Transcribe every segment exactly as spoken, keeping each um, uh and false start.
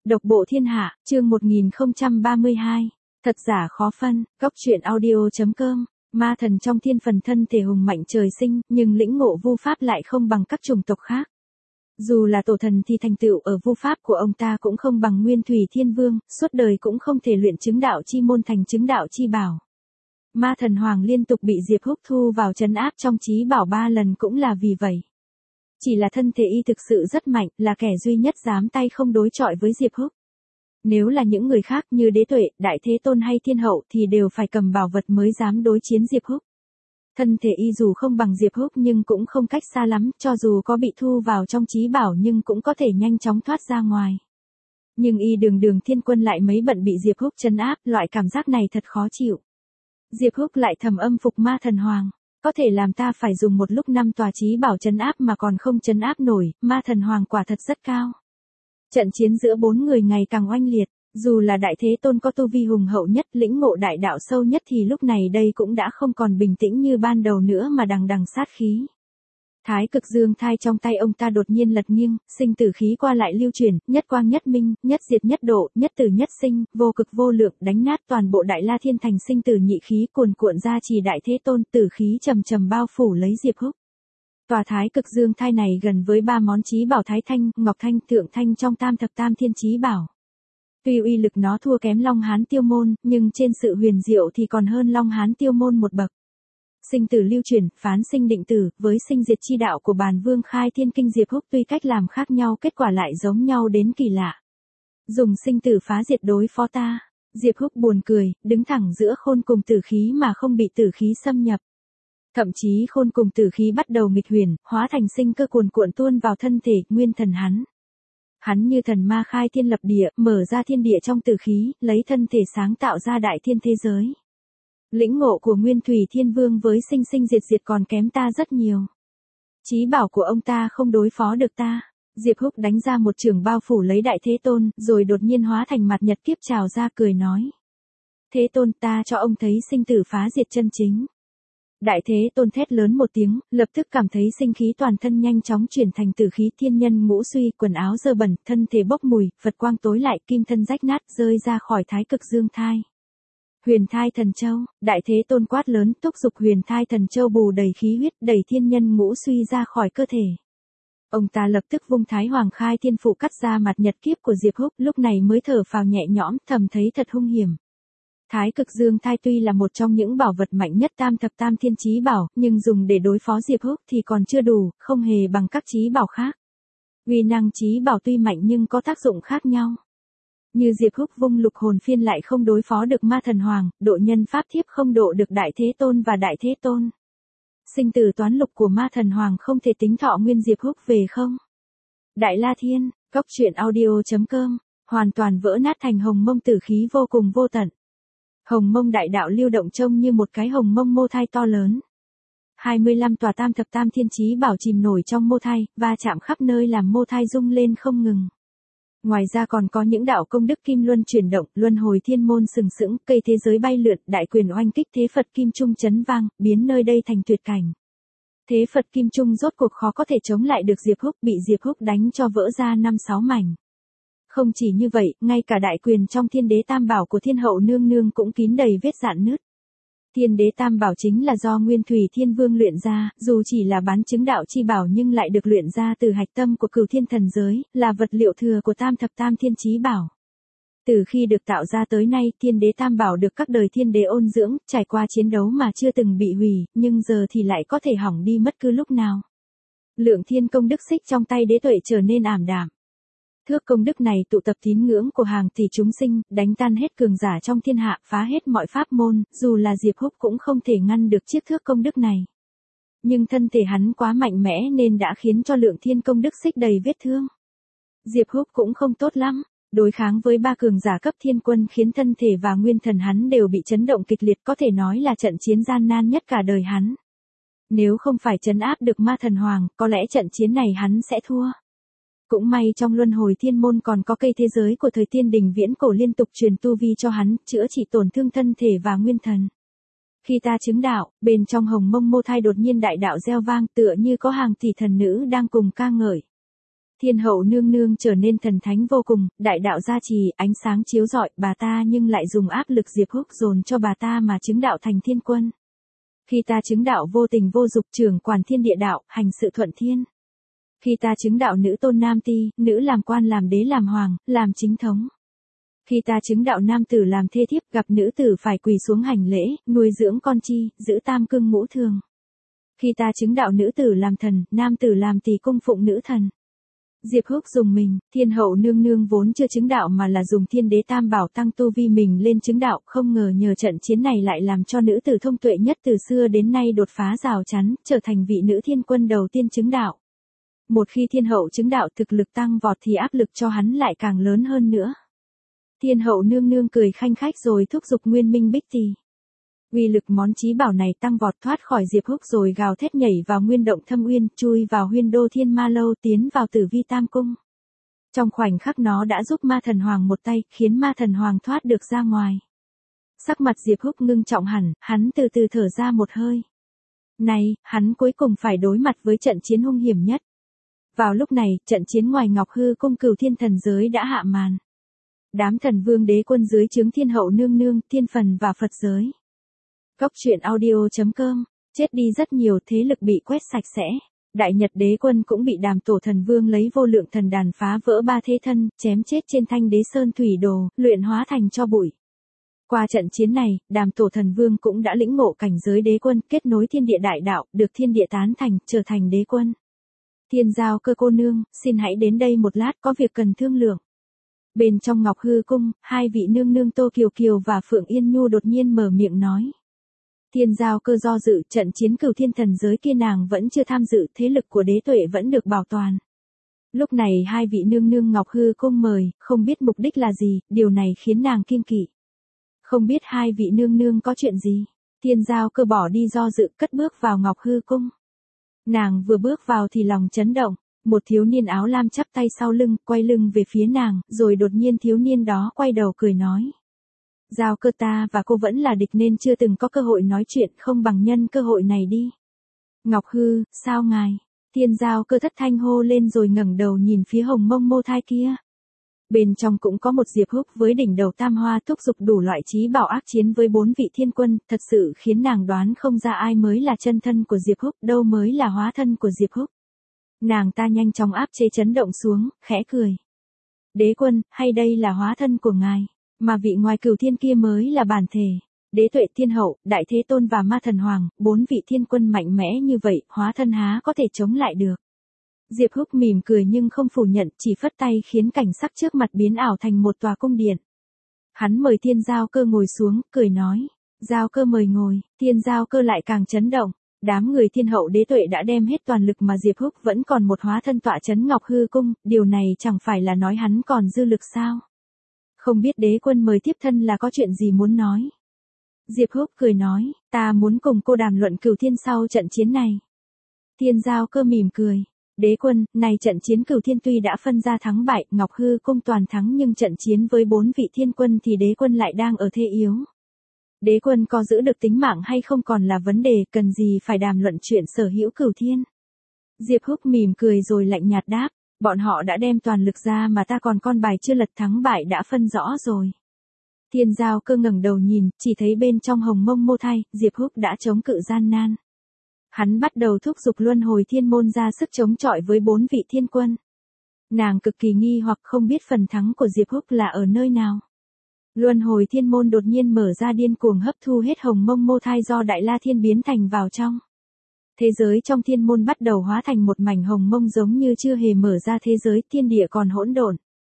Độc bộ thiên hạ, chương một nghìn không trăm ba mươi hai. Thật giả khó phân, góc truyện audio.com. Ma thần trong thiên phần thân thể hùng mạnh trời sinh, nhưng lĩnh ngộ vu pháp lại không bằng các chủng tộc khác. Dù là tổ thần thì thành tựu ở vu pháp của ông ta cũng không bằng Nguyên Thủy Thiên Vương, suốt đời cũng không thể luyện chứng đạo chi môn thành chứng đạo chi bảo. Ma thần hoàng liên tục bị Diệp Húc thu vào trấn áp trong chí bảo ba lần cũng là vì vậy. Chỉ là thân thể y thực sự rất mạnh, là kẻ duy nhất dám tay không đối chọi với Diệp Húc. Nếu là những người khác như Đế Tuệ, Đại Thế Tôn hay Thiên Hậu thì đều phải cầm bảo vật mới dám đối chiến Diệp Húc. Thân thể y dù không bằng Diệp Húc nhưng cũng không cách xa lắm, cho dù có bị thu vào trong chí bảo nhưng cũng có thể nhanh chóng thoát ra ngoài. Nhưng y đường đường thiên quân lại mấy bận bị Diệp Húc trấn áp, loại cảm giác này thật khó chịu. Diệp Húc lại thầm âm phục ma thần hoàng. Có thể làm ta phải dùng một lúc năm tòa chí bảo trấn áp mà còn không trấn áp nổi, ma thần hoàng quả thật rất cao. Trận chiến giữa bốn người ngày càng oanh liệt, dù là Đại Thế Tôn có tu vi hùng hậu nhất, lĩnh ngộ đại đạo sâu nhất thì lúc này đây cũng đã không còn bình tĩnh như ban đầu nữa mà đằng đằng sát khí. Thái cực dương thai trong tay ông ta đột nhiên lật nghiêng, sinh tử khí qua lại lưu chuyển, nhất quang nhất minh, nhất diệt nhất độ, nhất tử nhất sinh, vô cực vô lượng, đánh nát toàn bộ Đại La Thiên thành sinh tử nhị khí cuồn cuộn ra trì Đại Thế Tôn, tử khí trầm trầm bao phủ lấy Diệp Húc. Tòa thái cực dương thai này gần với ba món chí bảo Thái Thanh, Ngọc Thanh, Thượng Thanh trong tam thập tam thiên chí bảo. Tuy uy lực nó thua kém Long Hán Tiêu Môn, nhưng trên sự huyền diệu thì còn hơn Long Hán Tiêu Môn một bậc. Sinh tử lưu chuyển, phán sinh định tử, với sinh diệt chi đạo của Bàn Vương Khai Thiên Kinh Diệp Húc tuy cách làm khác nhau kết quả lại giống nhau đến kỳ lạ. Dùng sinh tử phá diệt đối phó ta. Diệp Húc buồn cười, đứng thẳng giữa khôn cùng tử khí mà không bị tử khí xâm nhập. Thậm chí khôn cùng tử khí bắt đầu nghịch huyền, hóa thành sinh cơ cuồn cuộn tuôn vào thân thể, nguyên thần hắn. Hắn như thần ma khai thiên lập địa, mở ra thiên địa trong tử khí, lấy thân thể sáng tạo ra đại thiên thế giới. Lĩnh ngộ của Nguyên Thủy Thiên Vương với sinh sinh diệt diệt còn kém ta rất nhiều. Chí bảo của ông ta không đối phó được ta. Diệp Húc đánh ra một trường bao phủ lấy Đại Thế Tôn, rồi đột nhiên hóa thành mặt nhật kiếp trào ra cười nói. Thế Tôn, ta cho ông thấy sinh tử phá diệt chân chính. Đại Thế Tôn thét lớn một tiếng, lập tức cảm thấy sinh khí toàn thân nhanh chóng chuyển thành tử khí, thiên nhân ngũ suy, quần áo dơ bẩn, thân thể bốc mùi, Phật quang tối lại, kim thân rách nát, rơi ra khỏi thái cực dương thai. Huyền thai thần châu, Đại Thế Tôn quát lớn, thúc giục huyền thai thần châu bù đầy khí huyết, đẩy thiên nhân ngũ suy ra khỏi cơ thể. Ông ta lập tức vung Thái Hoàng Khai Thiên Phụ cắt ra mặt nhật kiếp của Diệp Húc, lúc này mới thở phào nhẹ nhõm, thầm thấy thật hung hiểm. Thái cực dương thai tuy là một trong những bảo vật mạnh nhất tam thập tam thiên chí bảo, nhưng dùng để đối phó Diệp Húc thì còn chưa đủ, không hề bằng các chí bảo khác. Uy năng chí bảo tuy mạnh nhưng có tác dụng khác nhau. Như Diệp Húc vung lục hồn phiên lại không đối phó được ma thần hoàng, độ nhân pháp thiếp không độ được Đại Thế Tôn và Đại Thế Tôn. Sinh tử toán lục của ma thần hoàng không thể tính thọ nguyên Diệp Húc về không. Đại La Thiên, góc truyện audio.com, hoàn toàn vỡ nát thành hồng mông tử khí vô cùng vô tận. Hồng mông đại đạo lưu động trông như một cái hồng mông mô thai to lớn. hai mươi lăm tòa tam thập tam thiên chí bảo chìm nổi trong mô thai, va chạm khắp nơi làm mô thai rung lên không ngừng. Ngoài ra còn có những đạo công đức kim luân chuyển động, luân hồi thiên môn sừng sững, cây thế giới bay lượn, đại quyền oanh kích, thế Phật kim trung chấn vang, biến nơi đây thành tuyệt cảnh. Thế Phật kim trung rốt cuộc khó có thể chống lại được Diệp Húc, bị Diệp Húc đánh cho vỡ ra năm sáu mảnh. Không chỉ như vậy, ngay cả đại quyền trong Thiên Đế Tam Bảo của Thiên Hậu nương nương cũng kín đầy vết rạn nứt. Thiên Đế Tam Bảo chính là do Nguyên Thủy Thiên Vương luyện ra, dù chỉ là bán chứng đạo chi bảo nhưng lại được luyện ra từ hạch tâm của Cửu Thiên Thần Giới, là vật liệu thừa của tam thập tam thiên chí bảo. Từ khi được tạo ra tới nay, Thiên Đế Tam Bảo được các đời thiên đế ôn dưỡng, trải qua chiến đấu mà chưa từng bị hủy, nhưng giờ thì lại có thể hỏng đi bất cứ lúc nào. Lượng thiên công đức xích trong tay Đế Tuệ trở nên ảm đạm. Thước công đức này tụ tập tín ngưỡng của hàng tỷ chúng sinh, đánh tan hết cường giả trong thiên hạ, phá hết mọi pháp môn, dù là Diệp Húc cũng không thể ngăn được chiếc thước công đức này. Nhưng thân thể hắn quá mạnh mẽ nên đã khiến cho lượng thiên công đức xích đầy vết thương. Diệp Húc cũng không tốt lắm, đối kháng với ba cường giả cấp thiên quân khiến thân thể và nguyên thần hắn đều bị chấn động kịch liệt, có thể nói là trận chiến gian nan nhất cả đời hắn. Nếu không phải trấn áp được ma thần hoàng, có lẽ trận chiến này hắn sẽ thua. Cũng may trong luân hồi thiên môn còn có cây thế giới của thời tiên đình viễn cổ liên tục truyền tu vi cho hắn, chữa trị tổn thương thân thể và nguyên thần. Khi ta chứng đạo, bên trong hồng mông mô thai đột nhiên đại đạo reo vang, tựa như có hàng tỷ thần nữ đang cùng ca ngợi. Thiên hậu nương nương trở nên thần thánh vô cùng, đại đạo gia trì, ánh sáng chiếu rọi, bà ta nhưng lại dùng áp lực Diệp Húc dồn cho bà ta mà chứng đạo thành thiên quân. Khi ta chứng đạo vô tình vô dục, trưởng quản thiên địa đạo, hành sự thuận thiên. Khi ta chứng đạo nữ tôn nam ti, nữ làm quan làm đế làm hoàng, làm chính thống. Khi ta chứng đạo nam tử làm thê thiếp, gặp nữ tử phải quỳ xuống hành lễ, nuôi dưỡng con chi, giữ tam cương ngũ thường. Khi ta chứng đạo nữ tử làm thần, nam tử làm tỳ cung phụng nữ thần. Diệp Húc dùng mình, thiên hậu nương nương vốn chưa chứng đạo mà là dùng thiên đế tam bảo tăng tu vi mình lên chứng đạo, không ngờ nhờ trận chiến này lại làm cho nữ tử thông tuệ nhất từ xưa đến nay đột phá rào chắn, trở thành vị nữ thiên quân đầu tiên chứng đạo. Một khi thiên hậu chứng đạo thực lực tăng vọt thì áp lực cho hắn lại càng lớn hơn nữa. Thiên hậu nương nương cười khanh khách rồi thúc giục Nguyên Minh Bích Tỳ. Uy lực món chí bảo này tăng vọt thoát khỏi Diệp Húc rồi gào thét nhảy vào nguyên động thâm uyên, chui vào huyên đô thiên ma lâu, tiến vào tử vi tam cung. Trong khoảnh khắc nó đã giúp ma thần hoàng một tay, khiến ma thần hoàng thoát được ra ngoài. Sắc mặt Diệp Húc ngưng trọng hẳn, hắn từ từ thở ra một hơi. Này, hắn cuối cùng phải đối mặt với trận chiến hung hiểm nhất. Vào lúc này, trận chiến ngoài Ngọc Hư cung Cửu Thiên thần giới đã hạ màn. Đám thần vương đế quân dưới trướng thiên hậu nương nương, thiên phần và Phật giới. Góc truyện audio chấm com, chết đi rất nhiều, thế lực bị quét sạch sẽ. Đại Nhật đế quân cũng bị Đàm Tổ thần vương lấy vô lượng thần đàn phá vỡ ba thế thân, chém chết trên Thanh Đế Sơn thủy đồ, luyện hóa thành tro bụi. Qua trận chiến này, Đàm Tổ thần vương cũng đã lĩnh ngộ cảnh giới đế quân, kết nối thiên địa đại đạo, được thiên địa tán thành, trở thành đế quân. Thiên Giao Cơ cô nương, xin hãy đến đây một lát, có việc cần thương lượng. Bên trong Ngọc Hư cung, hai vị nương nương Tô Kiều Kiều và Phượng Yên Nhu đột nhiên mở miệng nói. Thiên Giao Cơ do dự, trận chiến Cửu Thiên thần giới kia nàng vẫn chưa tham dự, thế lực của đế tuệ vẫn được bảo toàn. Lúc này hai vị nương nương Ngọc Hư cung mời, không biết mục đích là gì, điều này khiến nàng kiêng kỵ. Không biết hai vị nương nương có chuyện gì, Thiên Giao Cơ bỏ đi do dự, cất bước vào Ngọc Hư cung. Nàng vừa bước vào thì lòng chấn động, một thiếu niên áo lam chắp tay sau lưng, quay lưng về phía nàng, rồi đột nhiên thiếu niên đó quay đầu cười nói. Giao Cơ, ta và cô vẫn là địch nên chưa từng có cơ hội nói chuyện, không bằng nhân cơ hội này đi. Ngọc Hư, sao ngài? Thiên Giao Cơ thất thanh hô lên rồi ngẩng đầu nhìn phía hồng mông mô thai kia. Bên trong cũng có một Diệp Húc với đỉnh đầu tam hoa thúc giục đủ loại chí bảo ác chiến với bốn vị thiên quân, thật sự khiến nàng đoán không ra ai mới là chân thân của Diệp Húc, đâu mới là hóa thân của Diệp Húc. Nàng ta nhanh chóng áp chế chấn động xuống, khẽ cười. Đế quân, hay đây là hóa thân của ngài, mà vị ngoài Cửu Thiên kia mới là bản thể. Đế tuệ thiên hậu, đại thế tôn và ma thần hoàng, bốn vị thiên quân mạnh mẽ như vậy, hóa thân há có thể chống lại được. Diệp Húc mỉm cười nhưng không phủ nhận, chỉ phất tay khiến cảnh sắc trước mặt biến ảo thành một tòa cung điện. Hắn mời Thiên Giao Cơ ngồi xuống, cười nói. Giao Cơ mời ngồi, Thiên Giao Cơ lại càng chấn động. Đám người thiên hậu đế tuệ đã đem hết toàn lực mà Diệp Húc vẫn còn một hóa thân tọa chấn Ngọc Hư cung, điều này chẳng phải là nói hắn còn dư lực sao? Không biết đế quân mời tiếp thân là có chuyện gì muốn nói? Diệp Húc cười nói, ta muốn cùng cô đàm luận Cửu Thiên sau trận chiến này. Thiên Giao Cơ mỉm cười. Đế quân, này trận chiến Cửu Thiên tuy đã phân ra thắng bại, Ngọc Hư cung toàn thắng nhưng trận chiến với bốn vị thiên quân thì đế quân lại đang ở thế yếu. Đế quân có giữ được tính mạng hay không còn là vấn đề, cần gì phải đàm luận chuyện sở hữu Cửu Thiên. Diệp Húc mỉm cười rồi lạnh nhạt đáp, bọn họ đã đem toàn lực ra mà ta còn con bài chưa lật, thắng bại đã phân rõ rồi. Thiên Giao Cơ ngẩng đầu nhìn, chỉ thấy bên trong hồng mông mô thai, Diệp Húc đã chống cự gian nan. Hắn bắt đầu thúc giục luân hồi thiên môn ra sức chống chọi với bốn vị thiên quân. Nàng cực kỳ nghi hoặc không biết phần thắng của Diệp Húc là ở nơi nào. Luân hồi thiên môn đột nhiên mở ra điên cuồng hấp thu hết hồng mông mô thai do Đại La Thiên biến thành vào trong. Thế giới trong thiên môn bắt đầu hóa thành một mảnh hồng mông giống như chưa hề mở ra thế giới, thiên địa còn hỗn độn.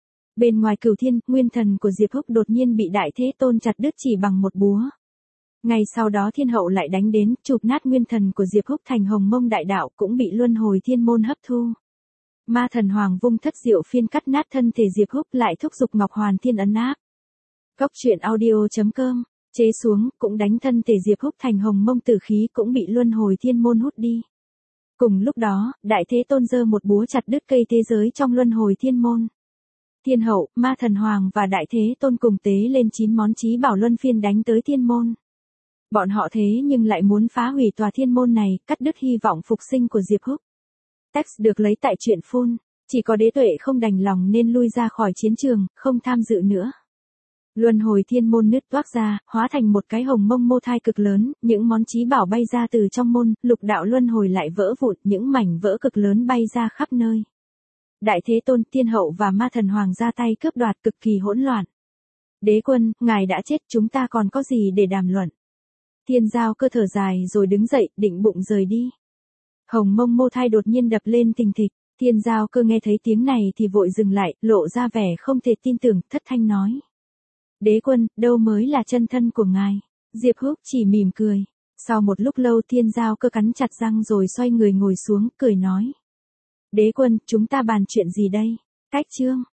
Bên ngoài Cửu Thiên, nguyên thần của Diệp Húc đột nhiên bị Đại Thế Tôn chặt đứt chỉ bằng một búa. Ngay sau đó thiên hậu lại đánh đến, chụp nát nguyên thần của Diệp Húc thành hồng mông đại đạo cũng bị luân hồi thiên môn hấp thu. Ma thần hoàng vung thất diệu phiên cắt nát thân thể Diệp Húc lại thúc giục Ngọc Hoàn Thiên ấn áp. Góc truyện audio chấm com, chế xuống, cũng đánh thân thể Diệp Húc thành hồng mông tử khí cũng bị luân hồi thiên môn hút đi. Cùng lúc đó, Đại Thế Tôn giơ một búa chặt đứt cây thế giới trong luân hồi thiên môn. Thiên hậu, ma thần hoàng và Đại Thế Tôn cùng tế lên chín món chí bảo luân phiên đánh tới thiên môn. Bọn họ thế nhưng lại muốn phá hủy tòa thiên môn này, cắt đứt hy vọng phục sinh của Diệp Húc. Text được lấy tại truyện phun. Chỉ có Đế Tuệ không đành lòng nên lui ra khỏi chiến trường, không tham dự nữa. Luân hồi thiên môn nứt toác ra, hóa thành một cái hồng mông mô thai cực lớn, những món chí bảo bay ra từ trong môn, lục đạo luân hồi lại vỡ vụn, những mảnh vỡ cực lớn bay ra khắp nơi. Đại Thế Tôn, Thiên Hậu và Ma Thần Hoàng ra tay cướp đoạt cực kỳ hỗn loạn. Đế quân, ngài đã chết, chúng ta còn có gì để đàm luận. Thiên Giao Cơ thở dài rồi đứng dậy, định bụng rời đi. Hồng mông mô thai đột nhiên đập lên thình thịch, Thiên Giao Cơ nghe thấy tiếng này thì vội dừng lại, lộ ra vẻ không thể tin tưởng, thất thanh nói. Đế quân, đâu mới là chân thân của ngài? Diệp Húc chỉ mỉm cười. Sau một lúc lâu Thiên Giao Cơ cắn chặt răng rồi xoay người ngồi xuống, cười nói. Đế quân, chúng ta bàn chuyện gì đây? Cách chương.